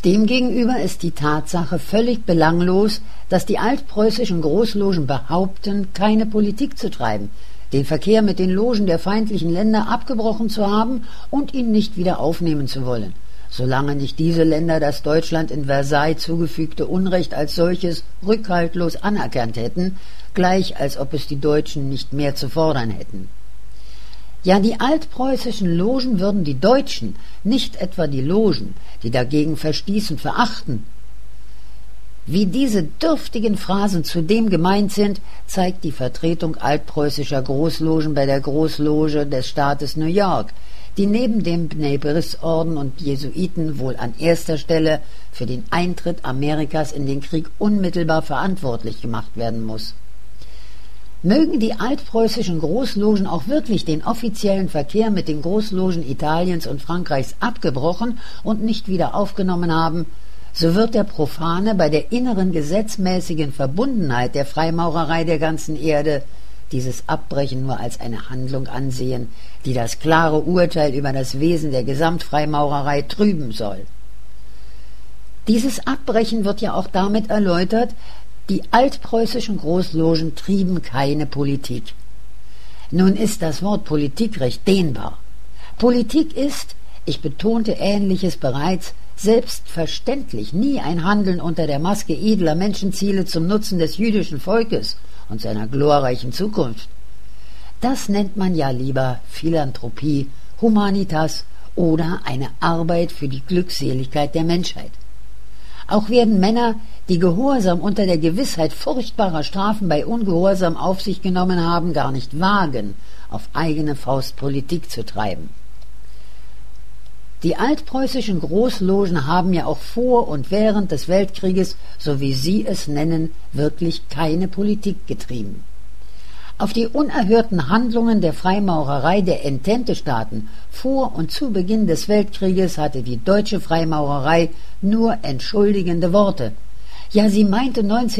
Demgegenüber ist die Tatsache völlig belanglos, dass die altpreußischen Großlogen behaupten, keine Politik zu treiben, den Verkehr mit den Logen der feindlichen Länder abgebrochen zu haben und ihn nicht wieder aufnehmen zu wollen, solange nicht diese Länder das Deutschland in Versailles zugefügte Unrecht als solches rückhaltlos anerkannt hätten, gleich als ob es die Deutschen nicht mehr zu fordern hätten. Ja, die altpreußischen Logen würden die Deutschen, nicht etwa die Logen, die dagegen verstießen, verachten. Wie diese dürftigen Phrasen zudem gemeint sind, zeigt die Vertretung altpreußischer Großlogen bei der Großloge des Staates New York, die neben dem Bnei B'rith-Orden und Jesuiten wohl an erster Stelle für den Eintritt Amerikas in den Krieg unmittelbar verantwortlich gemacht werden muss. Mögen die altpreußischen Großlogen auch wirklich den offiziellen Verkehr mit den Großlogen Italiens und Frankreichs abgebrochen und nicht wieder aufgenommen haben, so wird der Profane bei der inneren gesetzmäßigen Verbundenheit der Freimaurerei der ganzen Erde dieses Abbrechen nur als eine Handlung ansehen, die das klare Urteil über das Wesen der Gesamtfreimaurerei trüben soll. Dieses Abbrechen wird ja auch damit erläutert, die altpreußischen Großlogen trieben keine Politik. Nun ist das Wort Politik recht dehnbar. Politik ist, ich betonte Ähnliches bereits, selbstverständlich nie ein Handeln unter der Maske edler Menschenziele zum Nutzen des jüdischen Volkes und seiner glorreichen Zukunft. Das nennt man ja lieber Philanthropie, Humanitas oder eine Arbeit für die Glückseligkeit der Menschheit. Auch werden Männer, die Gehorsam unter der Gewissheit furchtbarer Strafen bei Ungehorsam auf sich genommen haben, gar nicht wagen, auf eigene Faust Politik zu treiben. Die altpreußischen Großlogen haben ja auch vor und während des Weltkrieges, so wie sie es nennen, wirklich keine Politik getrieben. Auf die unerhörten Handlungen der Freimaurerei der Entente-Staaten vor und zu Beginn des Weltkrieges hatte die deutsche Freimaurerei nur entschuldigende Worte. Ja, sie meinte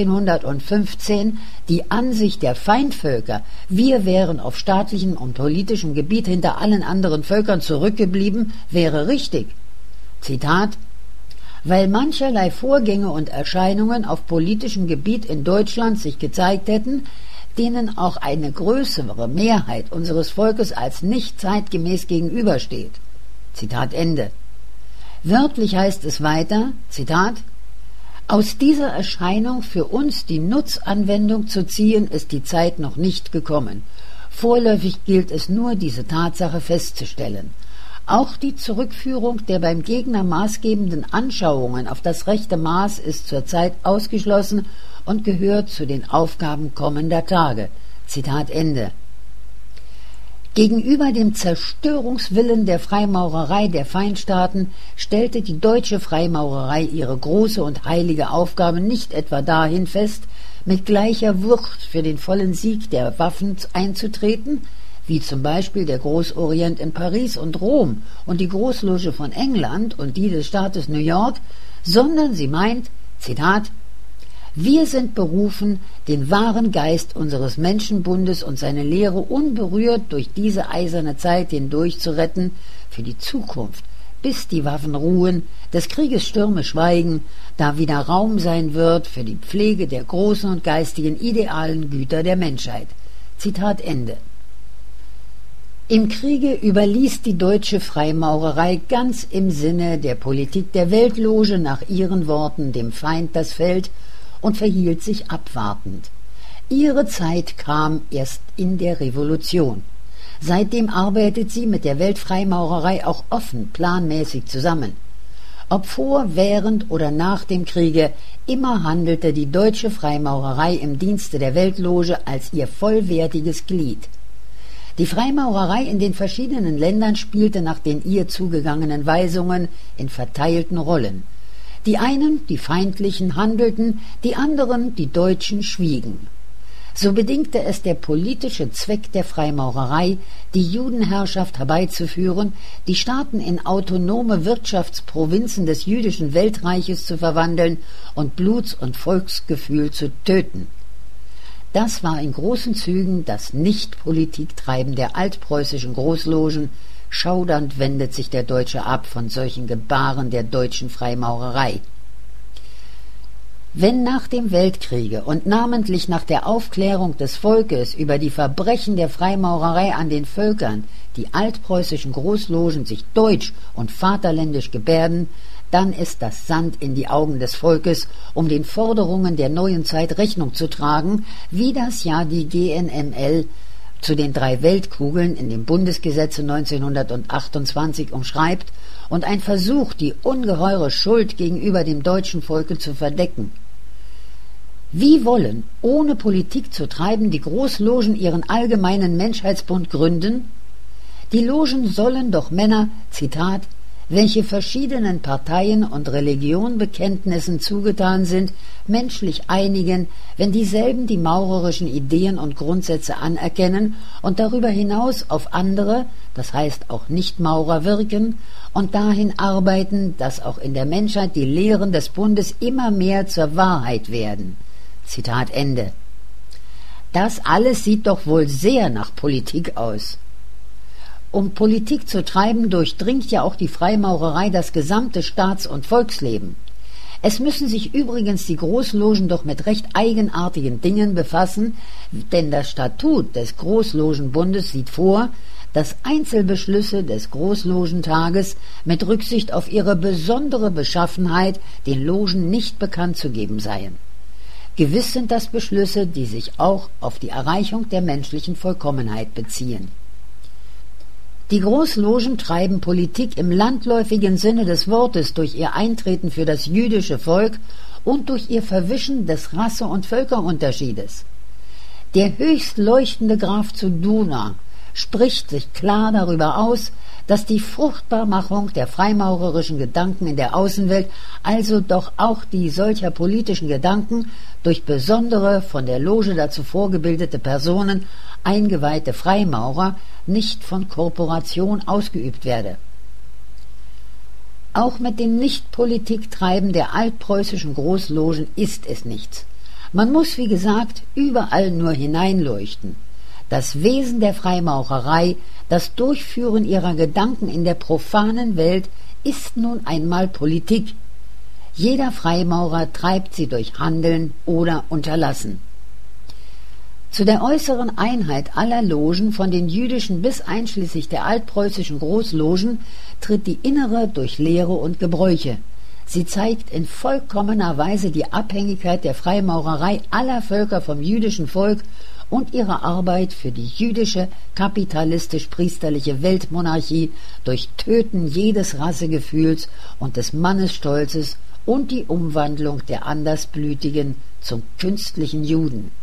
1915, die Ansicht der Feindvölker, wir wären auf staatlichem und politischem Gebiet hinter allen anderen Völkern zurückgeblieben, wäre richtig. Zitat: Weil mancherlei Vorgänge und Erscheinungen auf politischem Gebiet in Deutschland sich gezeigt hätten, denen auch eine größere Mehrheit unseres Volkes als nicht zeitgemäß gegenübersteht. Zitat Ende. Wörtlich heißt es weiter, Zitat: Aus dieser Erscheinung für uns die Nutzanwendung zu ziehen, ist die Zeit noch nicht gekommen. Vorläufig gilt es nur, diese Tatsache festzustellen. Auch die Zurückführung der beim Gegner maßgebenden Anschauungen auf das rechte Maß ist zurzeit ausgeschlossen und gehört zu den Aufgaben kommender Tage. Zitat Ende. Gegenüber dem Zerstörungswillen der Freimaurerei der Feindstaaten stellte die deutsche Freimaurerei ihre große und heilige Aufgabe nicht etwa dahin fest, mit gleicher Wucht für den vollen Sieg der Waffen einzutreten, wie zum Beispiel der Großorient in Paris und Rom und die Großloge von England und die des Staates New York, sondern sie meint, Zitat: Wir sind berufen, den wahren Geist unseres Menschenbundes und seine Lehre unberührt durch diese eiserne Zeit hindurch zu retten, für die Zukunft, bis die Waffen ruhen, des Krieges Stürme schweigen, da wieder Raum sein wird für die Pflege der großen und geistigen idealen Güter der Menschheit. Zitat Ende. Im Kriege überließ die deutsche Freimaurerei ganz im Sinne der Politik der Weltloge nach ihren Worten dem Feind das Feld und verhielt sich abwartend. Ihre Zeit kam erst in der Revolution. Seitdem arbeitet sie mit der Weltfreimaurerei auch offen, planmäßig zusammen. Ob vor, während oder nach dem Kriege, immer handelte die deutsche Freimaurerei im Dienste der Weltloge als ihr vollwertiges Glied. Die Freimaurerei in den verschiedenen Ländern spielte nach den ihr zugegangenen Weisungen in verteilten Rollen. Die einen, die Feindlichen, handelten, die anderen, die Deutschen, schwiegen. So bedingte es der politische Zweck der Freimaurerei, die Judenherrschaft herbeizuführen, die Staaten in autonome Wirtschaftsprovinzen des jüdischen Weltreiches zu verwandeln und Bluts- und Volksgefühl zu töten. Das war in großen Zügen das Nicht-Politiktreiben der altpreußischen Großlogen, Schaudernd wendet sich der Deutsche ab von solchen Gebaren der deutschen Freimaurerei. Wenn nach dem Weltkriege und namentlich nach der Aufklärung des Volkes über die Verbrechen der Freimaurerei an den Völkern die altpreußischen Großlogen sich deutsch und vaterländisch gebärden, dann ist das Sand in die Augen des Volkes, um den Forderungen der neuen Zeit Rechnung zu tragen, wie das ja die GNML zu den 3 Weltkugeln in dem Bundesgesetze 1928 umschreibt und ein Versuch, die ungeheure Schuld gegenüber dem deutschen Volke zu verdecken. Wie wollen, ohne Politik zu treiben, die Großlogen ihren allgemeinen Menschheitsbund gründen? Die Logen sollen doch Männer, Zitat, welche verschiedenen Parteien und Religionbekenntnissen zugetan sind, menschlich einigen, wenn dieselben die maurerischen Ideen und Grundsätze anerkennen und darüber hinaus auf andere, das heißt auch Nicht-Maurer, wirken und dahin arbeiten, dass auch in der Menschheit die Lehren des Bundes immer mehr zur Wahrheit werden. Zitat Ende. Das alles sieht doch wohl sehr nach Politik aus. Um Politik zu treiben, durchdringt ja auch die Freimaurerei das gesamte Staats- und Volksleben. Es müssen sich übrigens die Großlogen doch mit recht eigenartigen Dingen befassen, denn das Statut des Großlogenbundes sieht vor, dass Einzelbeschlüsse des Großlogentages mit Rücksicht auf ihre besondere Beschaffenheit den Logen nicht bekannt zu geben seien. Gewiss sind das Beschlüsse, die sich auch auf die Erreichung der menschlichen Vollkommenheit beziehen. Die Großlogen treiben Politik im landläufigen Sinne des Wortes durch ihr Eintreten für das jüdische Volk und durch ihr Verwischen des Rasse- und Völkerunterschiedes. Der höchst leuchtende Graf zu Dohna spricht sich klar darüber aus, dass die Fruchtbarmachung der freimaurerischen Gedanken in der Außenwelt, also doch auch die solcher politischen Gedanken, durch besondere, von der Loge dazu vorgebildete Personen, eingeweihte Freimaurer, nicht von Korporation ausgeübt werde. Auch mit dem Nicht-Politik-Treiben der altpreußischen Großlogen ist es nichts. Man muss, wie gesagt, überall nur hineinleuchten. Das Wesen der Freimaurerei, das Durchführen ihrer Gedanken in der profanen Welt, ist nun einmal Politik. Jeder Freimaurer treibt sie durch Handeln oder Unterlassen. Zu der äußeren Einheit aller Logen, von den jüdischen bis einschließlich der altpreußischen Großlogen, tritt die innere durch Lehre und Gebräuche. Sie zeigt in vollkommener Weise die Abhängigkeit der Freimaurerei aller Völker vom jüdischen Volk und ihre Arbeit für die jüdische, kapitalistisch-priesterliche Weltmonarchie durch Töten jedes Rassegefühls und des Mannesstolzes und die Umwandlung der Andersblütigen zum künstlichen Juden.